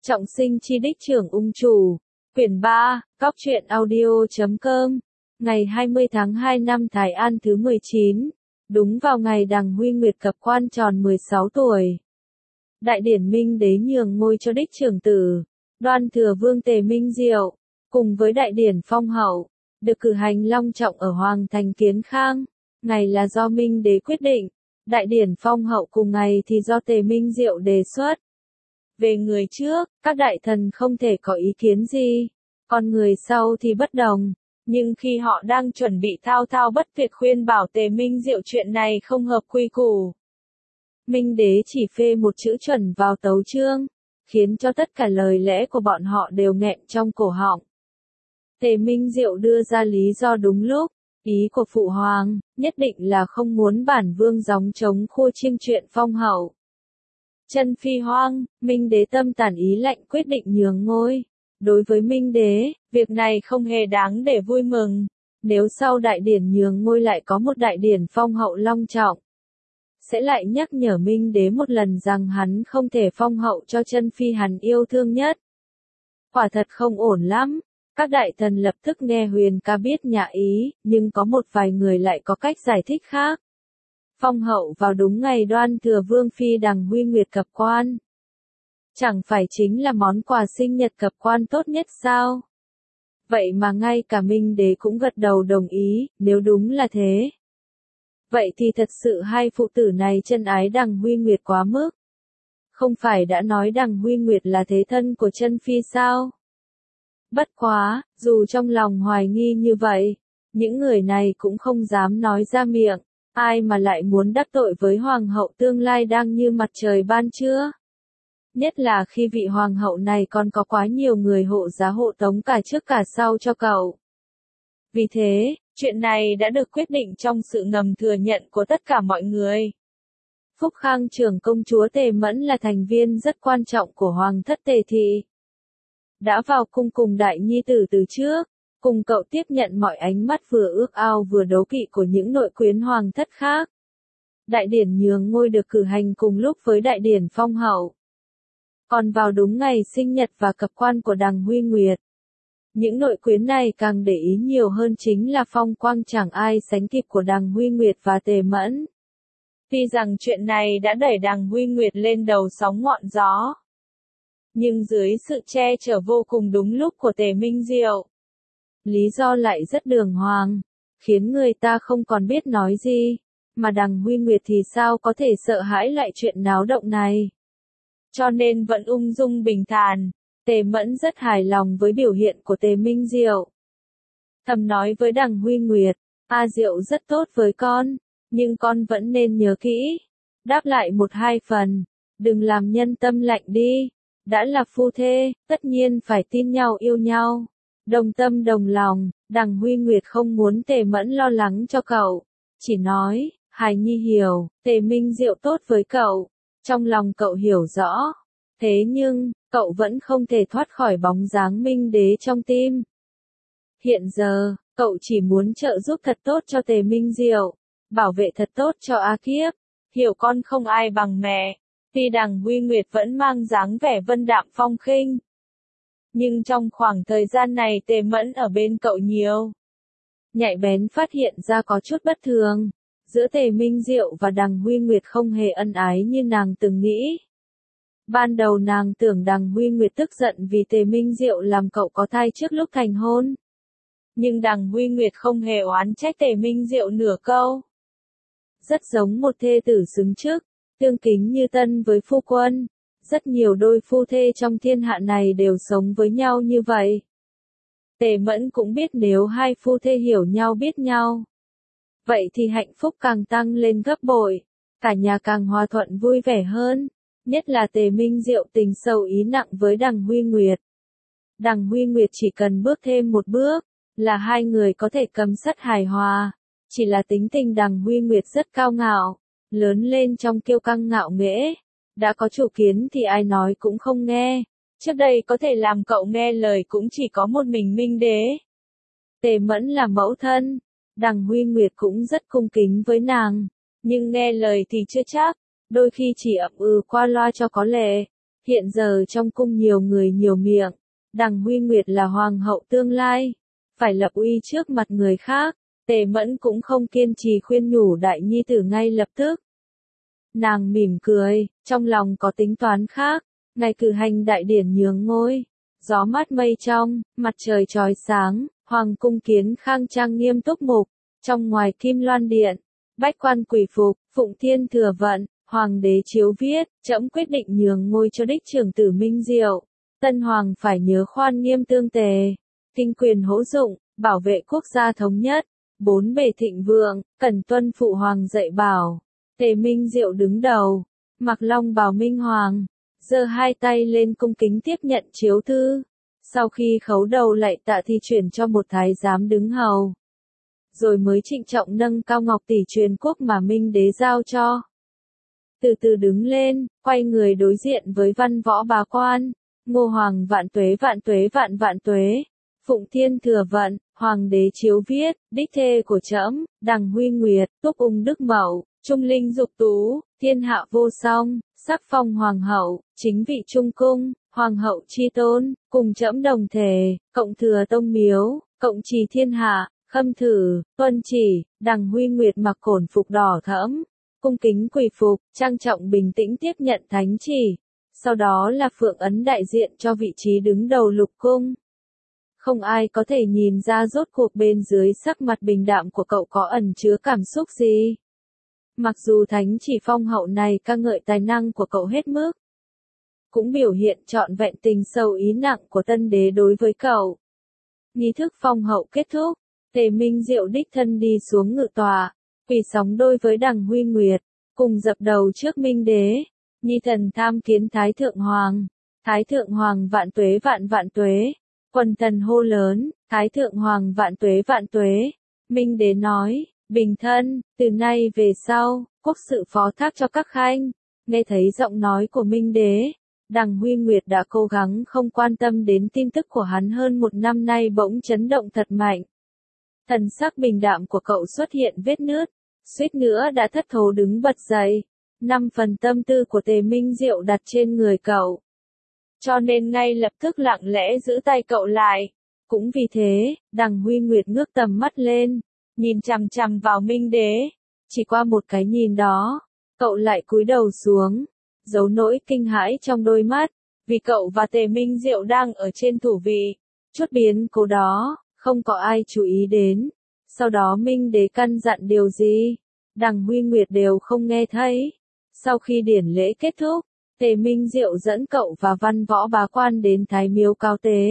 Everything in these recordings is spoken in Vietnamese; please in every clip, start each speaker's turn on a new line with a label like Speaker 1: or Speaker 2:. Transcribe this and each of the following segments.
Speaker 1: Trọng sinh chi đích trưởng ung chủ. Quyển 3, Cóc truyện audio.com. Ngày 20 tháng 2 năm Thái An thứ 19. Đúng vào ngày Đằng Huy Nguyệt cập quan tròn 16 tuổi. Đại điển Minh Đế nhường ngôi cho đích trưởng tử, Đoan Thừa Vương Tề Minh Diệu, cùng với đại điển phong hậu, được cử hành long trọng ở Hoàng thành Kiến Khang. Ngày là do Minh Đế quyết định, đại điển phong hậu cùng ngày thì do Tề Minh Diệu đề xuất. Về người trước, các đại thần không thể có ý kiến gì, còn người sau thì bất đồng. Nhưng khi họ đang chuẩn bị thao thao bất tuyệt khuyên bảo Tề Minh Diệu chuyện này không hợp quy củ, Minh Đế chỉ phê một chữ chuẩn vào tấu chương, khiến cho tất cả lời lẽ của bọn họ đều nghẹn trong cổ họng. Tề Minh Diệu đưa ra lý do đúng lúc, ý của Phụ Hoàng, nhất định là không muốn bản vương gióng trống khua chiêng chuyện phong hậu. Chân Phi hoang, Minh Đế tâm tản ý lạnh quyết định nhường ngôi. Đối với Minh Đế, việc này không hề đáng để vui mừng. Nếu sau đại điển nhường ngôi lại có một đại điển phong hậu long trọng, sẽ lại nhắc nhở Minh Đế một lần rằng hắn không thể phong hậu cho Chân Phi hắn yêu thương nhất. Quả thật không ổn lắm. Các đại thần lập tức nghe Huyền ca biết nhạ ý, nhưng có một vài người lại có cách giải thích khác. Phong hậu vào đúng ngày Đoan Thừa Vương phi Đằng Huy Nguyệt cập quan, chẳng phải chính là món quà sinh nhật cập quan tốt nhất sao? Vậy mà ngay cả Minh Đế cũng gật đầu đồng ý, nếu đúng là thế. Vậy thì thật sự hai phụ tử này chân ái Đằng Huy Nguyệt quá mức. Không phải đã nói Đằng Huy Nguyệt là thế thân của Chân Phi sao? Bất quá, dù trong lòng hoài nghi như vậy, những người này cũng không dám nói ra miệng. Ai mà lại muốn đắc tội với hoàng hậu tương lai đang như mặt trời ban trưa? Nhất là khi vị hoàng hậu này còn có quá nhiều người hộ giá hộ tống cả trước cả sau cho cậu. Vì thế, chuyện này đã được quyết định trong sự ngầm thừa nhận của tất cả mọi người. Phúc Khang trưởng công chúa Tề Mẫn là thành viên rất quan trọng của hoàng thất Tề thị. Đã vào cung cùng đại nhi tử từ trước, cùng cậu tiếp nhận mọi ánh mắt vừa ước ao vừa đố kỵ của những nội quyến hoàng thất khác. Đại điển nhường ngôi được cử hành cùng lúc với đại điển phong hậu. Còn vào đúng ngày sinh nhật và cập quan của Đằng Huy Nguyệt, những nội quyến này càng để ý nhiều hơn chính là phong quang chẳng ai sánh kịp của Đằng Huy Nguyệt và Tề Mẫn. Tuy rằng chuyện này đã đẩy Đằng Huy Nguyệt lên đầu sóng ngọn gió, nhưng dưới sự che chở vô cùng đúng lúc của Tề Minh Diệu, lý do lại rất đường hoàng, khiến người ta không còn biết nói gì, mà Đằng Huy Nguyệt thì sao có thể sợ hãi lại chuyện náo động này. Cho nên vẫn ung dung bình thản, Tề Mẫn rất hài lòng với biểu hiện của Tề Minh Diệu. Thầm nói với Đằng Huy Nguyệt, A Diệu rất tốt với con, nhưng con vẫn nên nhớ kỹ. Đáp lại một hai phần, đừng làm nhân tâm lạnh đi, đã là phu thê, tất nhiên phải tin nhau yêu nhau. Đồng tâm đồng lòng, Đằng Huy Nguyệt không muốn Tề Mẫn lo lắng cho cậu, chỉ nói, hài nhi hiểu, Tề Minh Diệu tốt với cậu, trong lòng cậu hiểu rõ, thế nhưng, cậu vẫn không thể thoát khỏi bóng dáng Minh Đế trong tim. Hiện giờ, cậu chỉ muốn trợ giúp thật tốt cho Tề Minh Diệu, bảo vệ thật tốt cho A Kiếp, hiểu con không ai bằng mẹ. Tuy Đằng Huy Nguyệt vẫn mang dáng vẻ vân đạm phong khinh, nhưng trong khoảng thời gian này Tề Mẫn ở bên cậu nhiều. Nhạy bén phát hiện ra có chút bất thường. Giữa Tề Minh Diệu và Đằng Huy Nguyệt không hề ân ái như nàng từng nghĩ. Ban đầu nàng tưởng Đằng Huy Nguyệt tức giận vì Tề Minh Diệu làm cậu có thai trước lúc thành hôn. Nhưng Đằng Huy Nguyệt không hề oán trách Tề Minh Diệu nửa câu. Rất giống một thê tử xứng chức, tương kính như tân với phu quân. Rất nhiều đôi phu thê trong thiên hạ này đều sống với nhau như vậy. Tề Mẫn cũng biết nếu hai phu thê hiểu nhau biết nhau, vậy thì hạnh phúc càng tăng lên gấp bội, cả nhà càng hòa thuận vui vẻ hơn. Nhất là Tề Minh Diệu tình sâu ý nặng với Đằng Huy Nguyệt. Đằng Huy Nguyệt chỉ cần bước thêm một bước, là hai người có thể cầm sắt hài hòa. Chỉ là tính tình Đằng Huy Nguyệt rất cao ngạo, lớn lên trong kiêu căng ngạo nghễ. Đã có chủ kiến thì ai nói cũng không nghe. Trước đây có thể làm cậu nghe lời cũng chỉ có một mình Minh Đế. Tề Mẫn là mẫu thân, Đằng Huy Nguyệt cũng rất cung kính với nàng, nhưng nghe lời thì chưa chắc, đôi khi chỉ ậm ừ qua loa cho có lệ. Hiện giờ trong cung nhiều người nhiều miệng, Đằng Huy Nguyệt là hoàng hậu tương lai, phải lập uy trước mặt người khác, Tề Mẫn cũng không kiên trì khuyên nhủ đại nhi tử ngay lập tức. Nàng mỉm cười, trong lòng có tính toán khác, ngày cử hành đại điển nhường ngôi, gió mát mây trong, mặt trời chói sáng, hoàng cung kiến khang trang nghiêm túc mục, trong ngoài kim loan điện, bách quan quỳ phục, phụng thiên thừa vận, hoàng đế chiếu viết, trẫm quyết định nhường ngôi cho đích trưởng tử Minh Diệu, tân hoàng phải nhớ khoan nghiêm tương tề, kinh quyền hỗ dụng, bảo vệ quốc gia thống nhất, bốn bề thịnh vượng, cần tuân phụ hoàng dạy bảo. Tề Minh Diệu đứng đầu, mặc long bào minh hoàng, giơ hai tay lên cung kính tiếp nhận chiếu thư, sau khi khấu đầu lạy tạ thì chuyển cho một thái giám đứng hầu, rồi mới trịnh trọng nâng cao ngọc tỷ truyền quốc mà Minh đế giao cho. Từ từ đứng lên, quay người đối diện với văn võ bá quan, Ngô Hoàng vạn tuế vạn tuế vạn vạn tuế, phụng thiên thừa vận, hoàng đế chiếu viết, đích thê của trẫm, Đằng Huy Nguyệt, túc ung đức mậu, trung linh dục tú, thiên hạ vô song, sắc phong hoàng hậu, chính vị trung cung, hoàng hậu chi tôn, cùng trẫm đồng thể, cộng thừa tông miếu, cộng trì thiên hạ, khâm thử, tuân chỉ, Đằng Huy Nguyệt mặc cổn phục đỏ thẫm, cung kính quỳ phục, trang trọng bình tĩnh tiếp nhận thánh chỉ. Sau đó là phượng ấn đại diện cho vị trí đứng đầu lục cung. Không ai có thể nhìn ra rốt cuộc bên dưới sắc mặt bình đạm của cậu có ẩn chứa cảm xúc gì. Mặc dù thánh chỉ phong hậu này ca ngợi tài năng của cậu hết mức, cũng biểu hiện trọn vẹn tình sâu ý nặng của tân đế đối với cậu. Nghi thức phong hậu kết thúc, Tề Minh Diệu đích thân đi xuống ngự tọa, quỳ sóng đôi với Đằng Huy Nguyệt, cùng dập đầu trước Minh đế. Nhi thần tham kiến Thái Thượng Hoàng, Thái Thượng Hoàng vạn tuế vạn vạn tuế, quần thần hô lớn, Thái Thượng Hoàng vạn tuế vạn tuế. Minh đế nói, bình thân, từ nay về sau, quốc sự phó thác cho các khanh. Nghe thấy giọng nói của Minh đế, Đằng Huy Nguyệt đã cố gắng không quan tâm đến tin tức của hắn hơn một năm nay bỗng chấn động thật mạnh. Thần sắc bình đạm của cậu xuất hiện vết nứt, suýt nữa đã thất thố đứng bật dậy. 5 phần tâm tư của Tề Minh Diệu đặt trên người cậu, cho nên ngay lập tức lặng lẽ giữ tay cậu lại. Cũng vì thế, Đằng Huy Nguyệt ngước tầm mắt lên, nhìn chằm chằm vào Minh đế. Chỉ qua một cái nhìn đó, cậu lại cúi đầu xuống, giấu nỗi kinh hãi trong đôi mắt, vì cậu và Tề Minh Diệu đang ở trên thủ vị. Chút biến cố đó, không có ai chú ý đến. Sau đó Minh đế căn dặn điều gì, Đằng Huy Nguyệt đều không nghe thấy. Sau khi điển lễ kết thúc, Tề Minh Diệu dẫn cậu và văn võ bá quan đến Thái Miếu cáo tế.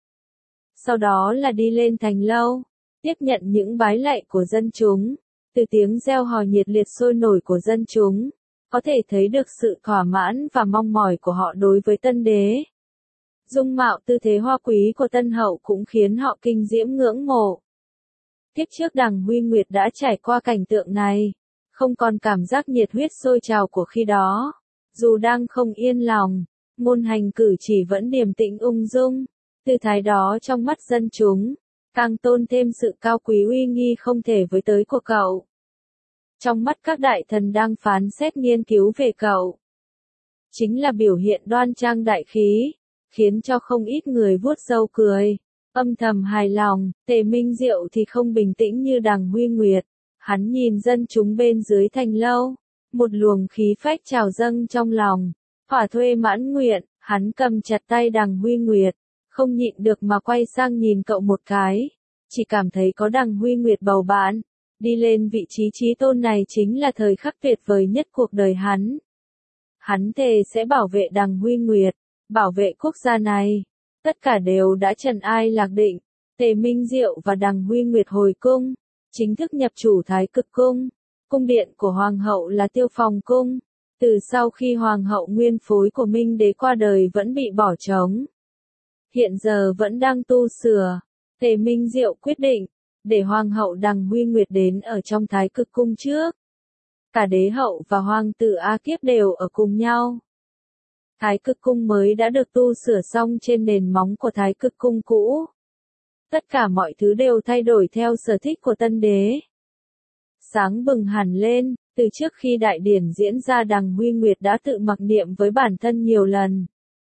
Speaker 1: Sau đó là đi lên thành lâu, tiếp nhận những bái lạy của dân chúng. Từ tiếng reo hò nhiệt liệt sôi nổi của dân chúng, có thể thấy được sự thỏa mãn và mong mỏi của họ đối với tân đế. Dung mạo tư thế hoa quý của tân hậu cũng khiến họ kinh diễm ngưỡng mộ. Kiếp trước Đằng Huy Nguyệt đã trải qua cảnh tượng này, không còn cảm giác nhiệt huyết sôi trào của khi đó. Dù đang không yên lòng, ngôn hành cử chỉ vẫn điềm tĩnh ung dung. Tư thái đó trong mắt dân chúng, càng tôn thêm sự cao quý uy nghi không thể với tới của cậu. Trong mắt các đại thần đang phán xét nghiên cứu về cậu, chính là biểu hiện đoan trang đại khí, khiến cho không ít người vuốt râu cười, âm thầm hài lòng. Tề Minh Diệu thì không bình tĩnh như Đằng Huy Nguyệt. Hắn nhìn dân chúng bên dưới thành lâu, một luồng khí phách trào dâng trong lòng, thỏa thuê mãn nguyện. Hắn cầm chặt tay Đằng Huy Nguyệt, không nhịn được mà quay sang nhìn cậu một cái, chỉ cảm thấy có Đằng Huy Nguyệt bầu bạn, đi lên vị trí chí tôn này chính là thời khắc tuyệt vời nhất cuộc đời hắn. Hắn thề sẽ bảo vệ Đằng Huy Nguyệt, bảo vệ quốc gia này. Tất cả đều đã trần ai lạc định. Tề Minh Diệu và Đằng Huy Nguyệt hồi cung, chính thức nhập chủ Thái Cực Cung. Cung điện của Hoàng hậu là Tiêu Phòng Cung. Từ sau khi Hoàng hậu nguyên phối của Minh đế qua đời vẫn bị bỏ trống, hiện giờ vẫn đang tu sửa. Tề Minh Diệu quyết định, để Hoàng hậu Đằng Huy Nguyệt đến ở trong Thái Cực Cung trước. Cả đế hậu và Hoàng tử A Kiếp đều ở cùng nhau. Thái Cực Cung mới đã được tu sửa xong trên nền móng của Thái Cực Cung cũ. Tất cả mọi thứ đều thay đổi theo sở thích của tân đế. Sáng bừng hẳn lên, từ trước khi đại điển diễn ra Đằng Huy Nguyệt đã tự mặc niệm với bản thân nhiều lần.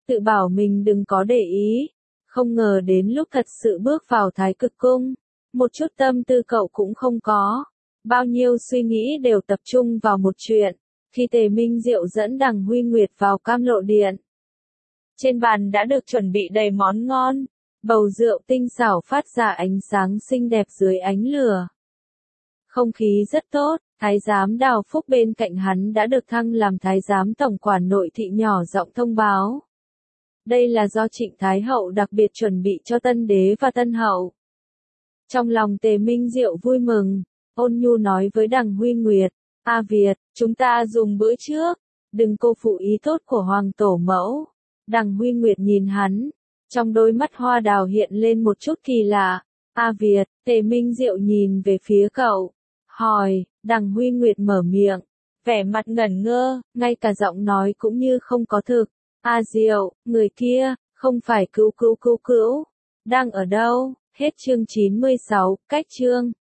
Speaker 1: tự bảo mình đừng có để ý. Không ngờ đến lúc thật sự bước vào Thái Cực Cung, một chút tâm tư cậu cũng không có. Bao nhiêu suy nghĩ đều tập trung vào một chuyện, khi Tề Minh Diệu dẫn Đằng Huy Nguyệt vào Cam Lộ Điện. Trên bàn đã được chuẩn bị đầy món ngon, bầu rượu tinh xảo phát ra ánh sáng xinh đẹp dưới ánh lửa. Không khí rất tốt, Thái giám Đào Phúc bên cạnh hắn đã được thăng làm Thái giám tổng quản nội thị nhỏ giọng thông báo. Đây là do Trịnh Thái Hậu đặc biệt chuẩn bị cho tân đế và tân hậu. Trong lòng Tề Minh Diệu vui mừng, ôn nhu nói với Đằng Huy Nguyệt, A Việt, chúng ta dùng bữa trước, đừng cô phụ ý tốt của Hoàng Tổ Mẫu. Đằng Huy Nguyệt nhìn hắn, trong đôi mắt hoa đào hiện lên một chút kỳ lạ. A Việt, Tề Minh Diệu nhìn về phía cậu, hỏi, Đằng Huy Nguyệt mở miệng, vẻ mặt ngẩn ngơ, ngay cả giọng nói cũng như không có thực. A Diệu, người kia, không phải Cữu, đang ở đâu? Hết chương 96, cách chương.